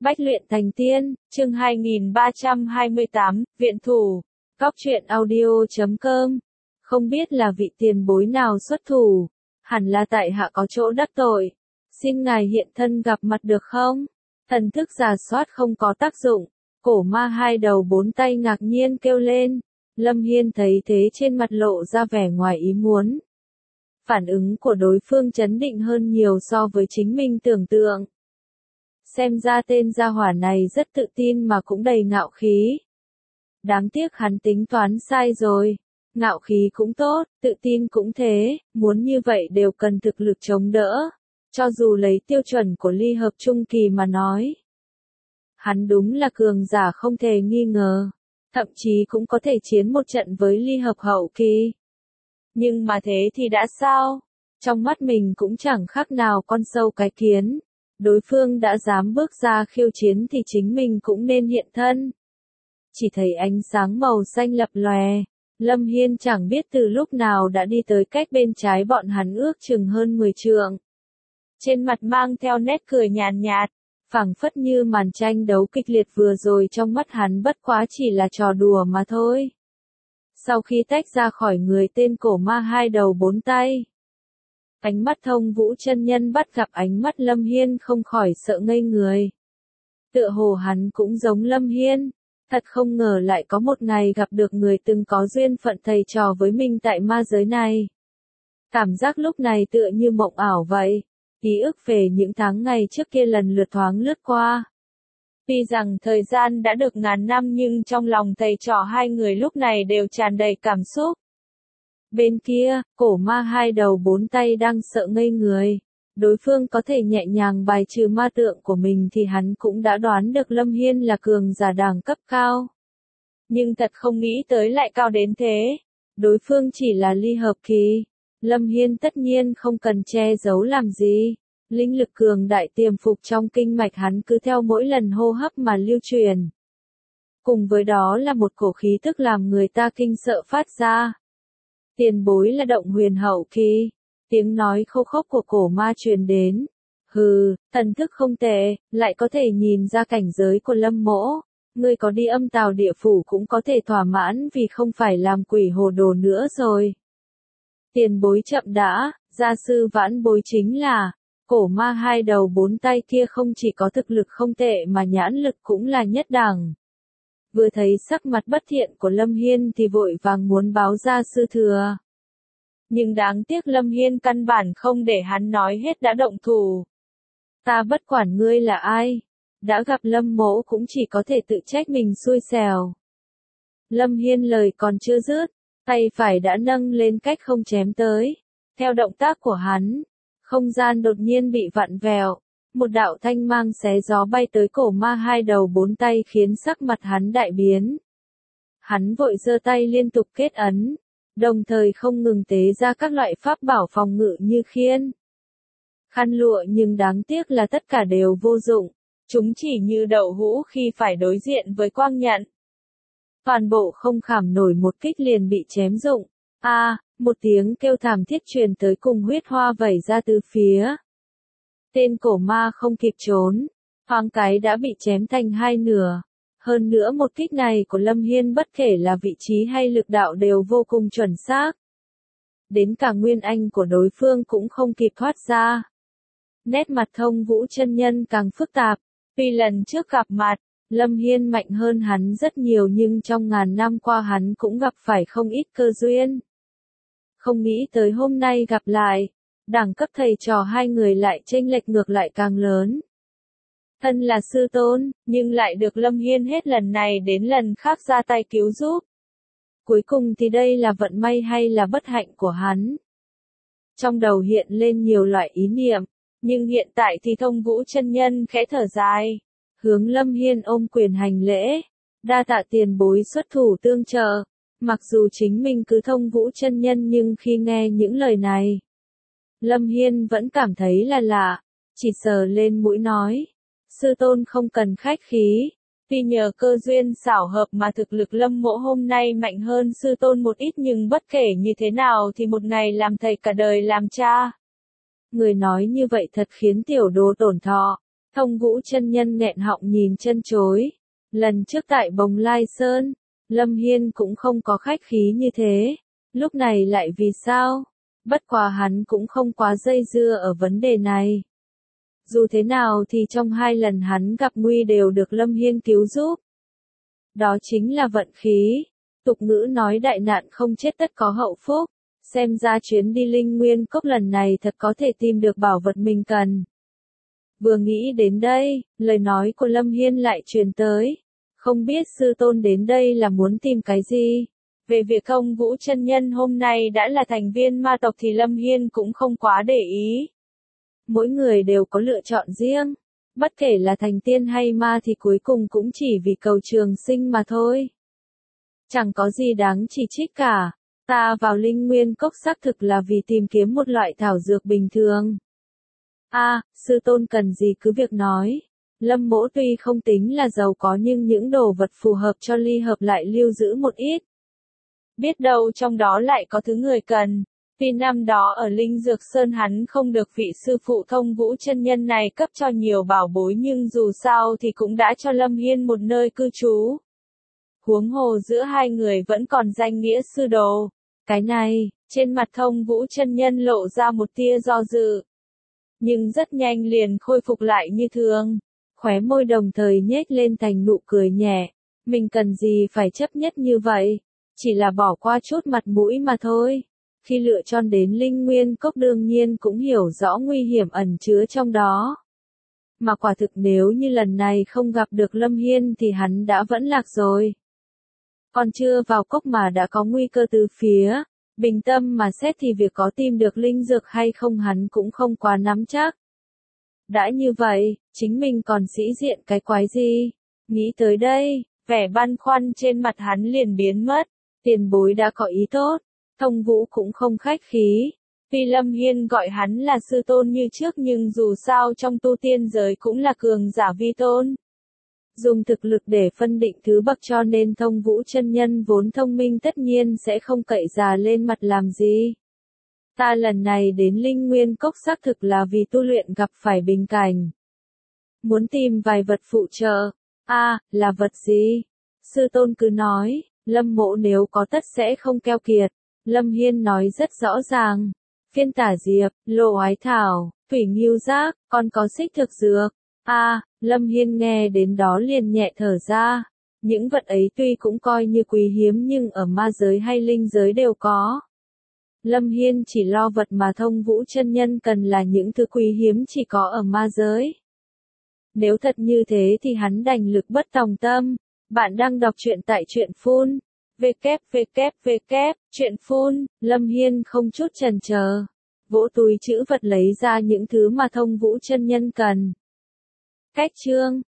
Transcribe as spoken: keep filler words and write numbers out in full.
Bách luyện thành tiên, chương hai nghìn ba trăm hai mươi tám, viện thủ, góc truyện audio chấm com. Không biết là vị tiền bối nào xuất thủ, hẳn là tại hạ có chỗ đắc tội. Xin ngài hiện thân gặp mặt được không? Thần thức rà soát không có tác dụng, cổ ma hai đầu bốn tay ngạc nhiên kêu lên. Lâm Hiên thấy thế trên mặt lộ ra vẻ ngoài ý muốn. Phản ứng của đối phương chấn định hơn nhiều so với chính mình tưởng tượng. Xem ra tên gia hỏa này rất tự tin mà cũng đầy ngạo khí. Đáng tiếc hắn tính toán sai rồi. Ngạo khí cũng tốt, tự tin cũng thế, muốn như vậy đều cần thực lực chống đỡ. Cho dù lấy tiêu chuẩn của ly hợp trung kỳ mà nói. Hắn đúng là cường giả không thể nghi ngờ. Thậm chí cũng có thể chiến một trận với ly hợp hậu kỳ. Nhưng mà thế thì đã sao? Trong mắt mình cũng chẳng khác nào con sâu cái kiến. Đối phương đã dám bước ra khiêu chiến thì chính mình cũng nên hiện thân. Chỉ thấy ánh sáng màu xanh lập lòe. Lâm Hiên chẳng biết từ lúc nào đã đi tới cách bên trái bọn hắn ước chừng hơn mười trượng. Trên mặt mang theo nét cười nhàn nhạt, phảng phất như màn tranh đấu kịch liệt vừa rồi trong mắt hắn bất quá chỉ là trò đùa mà thôi. Sau khi tách ra khỏi người tên cổ ma hai đầu bốn tay, ánh mắt Thông Vũ chân nhân bắt gặp ánh mắt Lâm Hiên không khỏi sợ ngây người. Tựa hồ hắn cũng giống Lâm Hiên, thật không ngờ lại có một ngày gặp được người từng có duyên phận thầy trò với mình tại ma giới này. Cảm giác lúc này tựa như mộng ảo vậy, ký ức về những tháng ngày trước kia lần lượt thoáng lướt qua. Tuy rằng thời gian đã được ngàn năm nhưng trong lòng thầy trò hai người lúc này đều tràn đầy cảm xúc. Bên kia, cổ ma hai đầu bốn tay đang sợ ngây người. Đối phương có thể nhẹ nhàng bài trừ ma tượng của mình thì hắn cũng đã đoán được Lâm Hiên là cường giả đẳng cấp cao. Nhưng thật không nghĩ tới lại cao đến thế. Đối phương chỉ là ly hợp kỳ. Lâm Hiên tất nhiên không cần che giấu làm gì. Linh lực cường đại tiềm phục trong kinh mạch hắn cứ theo mỗi lần hô hấp mà lưu truyền. Cùng với đó là một cổ khí tức làm người ta kinh sợ phát ra. Tiền bối là động huyền hậu kỳ. Tiếng nói khô khốc của cổ ma truyền đến. Hừ, thần thức không tệ, lại có thể nhìn ra cảnh giới của Lâm mỗ. Ngươi có đi âm tào địa phủ cũng có thể thỏa mãn vì không phải làm quỷ hồ đồ nữa rồi. Tiền bối chậm đã, gia sư vãn bối chính là, cổ ma hai đầu bốn tay kia không chỉ có thực lực không tệ mà nhãn lực cũng là nhất đẳng. Vừa thấy sắc mặt bất thiện của Lâm Hiên thì vội vàng muốn báo ra sư thừa. Nhưng đáng tiếc Lâm Hiên căn bản không để hắn nói hết đã động thủ. Ta bất quản ngươi là ai, đã gặp Lâm mỗ cũng chỉ có thể tự trách mình xui xẻo. Lâm Hiên lời còn chưa dứt, tay phải đã nâng lên cách không chém tới. Theo động tác của hắn, không gian đột nhiên bị vặn vẹo. Một đạo thanh mang xé gió bay tới cổ ma hai đầu bốn tay khiến sắc mặt hắn đại biến. Hắn vội giơ tay liên tục kết ấn, đồng thời không ngừng tế ra các loại pháp bảo phòng ngự như khiên, khăn lụa, nhưng đáng tiếc là tất cả đều vô dụng. Chúng chỉ như đậu hũ khi phải đối diện với quang nhận. Toàn bộ không khảm nổi một kích liền bị chém rụng. A, à, một tiếng kêu thảm thiết truyền tới cùng huyết hoa vẩy ra từ phía. Tên cổ ma không kịp trốn, thoáng cái đã bị chém thành hai nửa. Hơn nữa một kích này của Lâm Hiên bất kể là vị trí hay lực đạo đều vô cùng chuẩn xác. Đến cả nguyên anh của đối phương cũng không kịp thoát ra. Nét mặt Thông Vũ chân nhân càng phức tạp. Tuy lần trước gặp mặt, Lâm Hiên mạnh hơn hắn rất nhiều nhưng trong ngàn năm qua hắn cũng gặp phải không ít cơ duyên. Không nghĩ tới hôm nay gặp lại, đẳng cấp thầy trò hai người lại chênh lệch ngược lại càng lớn. Thân là sư tôn, nhưng lại được Lâm Hiên hết lần này đến lần khác ra tay cứu giúp. Cuối cùng thì đây là vận may hay là bất hạnh của hắn? Trong đầu hiện lên nhiều loại ý niệm, nhưng hiện tại thì Thông Vũ chân nhân khẽ thở dài, hướng Lâm Hiên ôm quyền hành lễ, đa tạ tiền bối xuất thủ tương trợ. Mặc dù chính mình cứ Thông Vũ chân nhân nhưng khi nghe những lời này, Lâm Hiên vẫn cảm thấy là lạ, chỉ sờ lên mũi nói, sư tôn không cần khách khí, vì nhờ cơ duyên xảo hợp mà thực lực Lâm mỗ hôm nay mạnh hơn sư tôn một ít, nhưng bất kể như thế nào thì một ngày làm thầy cả đời làm cha. Người nói như vậy thật khiến tiểu đồ tổn thọ, Thông Vũ chân nhân nghẹn họng nhìn chân chối. Lần trước tại Bồng Lai Sơn, Lâm Hiên cũng không có khách khí như thế. Lúc này lại vì sao? Bất quá hắn cũng không quá dây dưa ở vấn đề này. Dù thế nào thì trong hai lần hắn gặp nguy đều được Lâm Hiên cứu giúp. Đó chính là vận khí. Tục ngữ nói đại nạn không chết tất có hậu phúc. Xem ra chuyến đi Linh Nguyên Cốc lần này thật có thể tìm được bảo vật mình cần. Vừa nghĩ đến đây, lời nói của Lâm Hiên lại truyền tới. Không biết sư tôn đến đây là muốn tìm cái gì? Về việc Thông Vũ chân nhân hôm nay đã là thành viên ma tộc thì Lâm Hiên cũng không quá để ý. Mỗi người đều có lựa chọn riêng. Bất kể là thành tiên hay ma thì cuối cùng cũng chỉ vì cầu trường sinh mà thôi. Chẳng có gì đáng chỉ trích cả. Ta vào Linh Nguyên Cốc xác thực là vì tìm kiếm một loại thảo dược bình thường. A, à, sư tôn cần gì cứ việc nói. Lâm Mỗ tuy không tính là giàu có nhưng những đồ vật phù hợp cho ly hợp lại lưu giữ một ít. Biết đâu trong đó lại có thứ người cần. Vì năm đó ở Linh Dược Sơn hắn không được vị sư phụ Thông Vũ chân nhân này cấp cho nhiều bảo bối nhưng dù sao thì cũng đã cho Lâm Hiên một nơi cư trú. Huống hồ giữa hai người vẫn còn danh nghĩa sư đồ. Cái này, trên mặt Thông Vũ chân nhân lộ ra một tia do dự. Nhưng rất nhanh liền khôi phục lại như thường. Khóe môi đồng thời nhếch lên thành nụ cười nhẹ. Mình cần gì phải chấp nhất như vậy? Chỉ là bỏ qua chút mặt mũi mà thôi. Khi lựa chọn đến Linh Nguyên Cốc đương nhiên cũng hiểu rõ nguy hiểm ẩn chứa trong đó. Mà quả thực nếu như lần này không gặp được Lâm Hiên thì hắn đã vẫn lạc rồi. Còn chưa vào cốc mà đã có nguy cơ từ phía. Bình tâm mà xét thì việc có tìm được linh dược hay không hắn cũng không quá nắm chắc. Đã như vậy, chính mình còn sĩ diện cái quái gì? Nghĩ tới đây, vẻ băn khoăn trên mặt hắn liền biến mất. Tiền bối đã có ý tốt. Thông Vũ cũng không khách khí. Tuy Lâm Hiên gọi hắn là sư tôn như trước nhưng dù sao trong tu tiên giới cũng là cường giả vi tôn. Dùng thực lực để phân định thứ bậc cho nên Thông Vũ chân nhân vốn thông minh tất nhiên sẽ không cậy già lên mặt làm gì. Ta lần này đến Linh Nguyên Cốc xác thực là vì tu luyện gặp phải bình cảnh. Muốn tìm vài vật phụ trợ. A, à, là vật gì? Sư tôn cứ nói, Lâm Mỗ nếu có tất sẽ không keo kiệt. Lâm Hiên nói rất rõ ràng. Phiên tả diệp, lộ ái thảo, thủy nghiêu giác, còn có xích thực dược. A, à, Lâm Hiên nghe đến đó liền nhẹ thở ra. Những vật ấy tuy cũng coi như quý hiếm nhưng ở ma giới hay linh giới đều có. Lâm Hiên chỉ lo vật mà Thông Vũ chân nhân cần là những thứ quý hiếm chỉ có ở ma giới. Nếu thật như thế thì hắn đành lực bất tòng tâm. Bạn đang đọc truyện tại truyện phun. www, truyện phun, Lâm Hiên không chút chần chờ. Vỗ túi trữ vật lấy ra những thứ mà Thông Vũ chân nhân cần. Cách chương